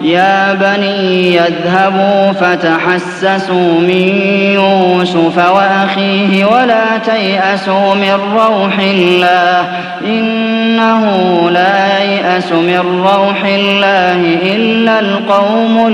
يا بني اذهبوا فتحسسوا من يوسف وأخيه ولا تيأسوا من روح الله إنه لا ييأس من روح الله إلا القوم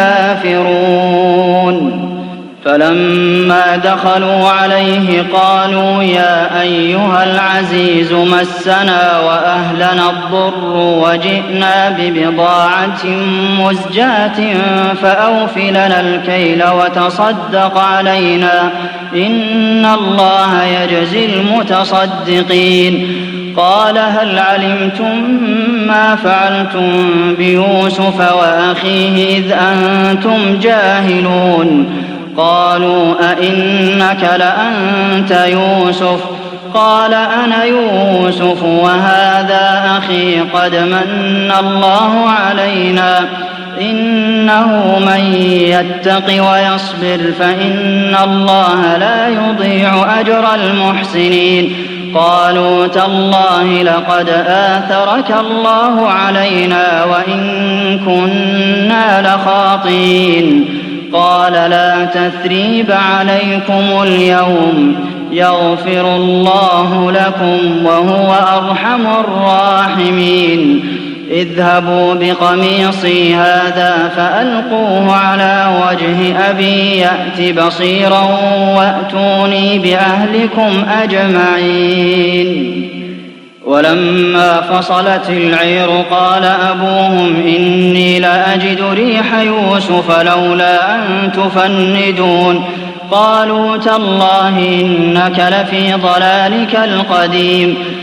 الكافرون فلما دخلوا عليه قالوا يا أيها العزيز مسنا وأهلنا الضر وجئنا ببضاعة مزجاة فأوف لنا الكيل وتصدق علينا إن الله يجزي المتصدقين قال هل علمتم ما فعلتم بيوسف وأخيه إذ أنتم جاهلون قالوا أئنك لأنت يوسف قال أنا يوسف وهذا أخي قد من الله علينا إنه من يتق ويصبر فإن الله لا يضيع أجر المحسنين قالوا تالله لقد آثرك الله علينا وإن كنا لخاطئين قال لا تثريب عليكم اليوم يغفر الله لكم وهو أرحم الراحمين اذهبوا بقميصي هذا فألقوه على وجه أبي يأت بصيرا وأتوني بأهلكم أجمعين ولما فصلت العير قال أبوهم إني لأجد ريح يوسف لولا أن تفندون قالوا تالله إنك لفي ضلالك القديم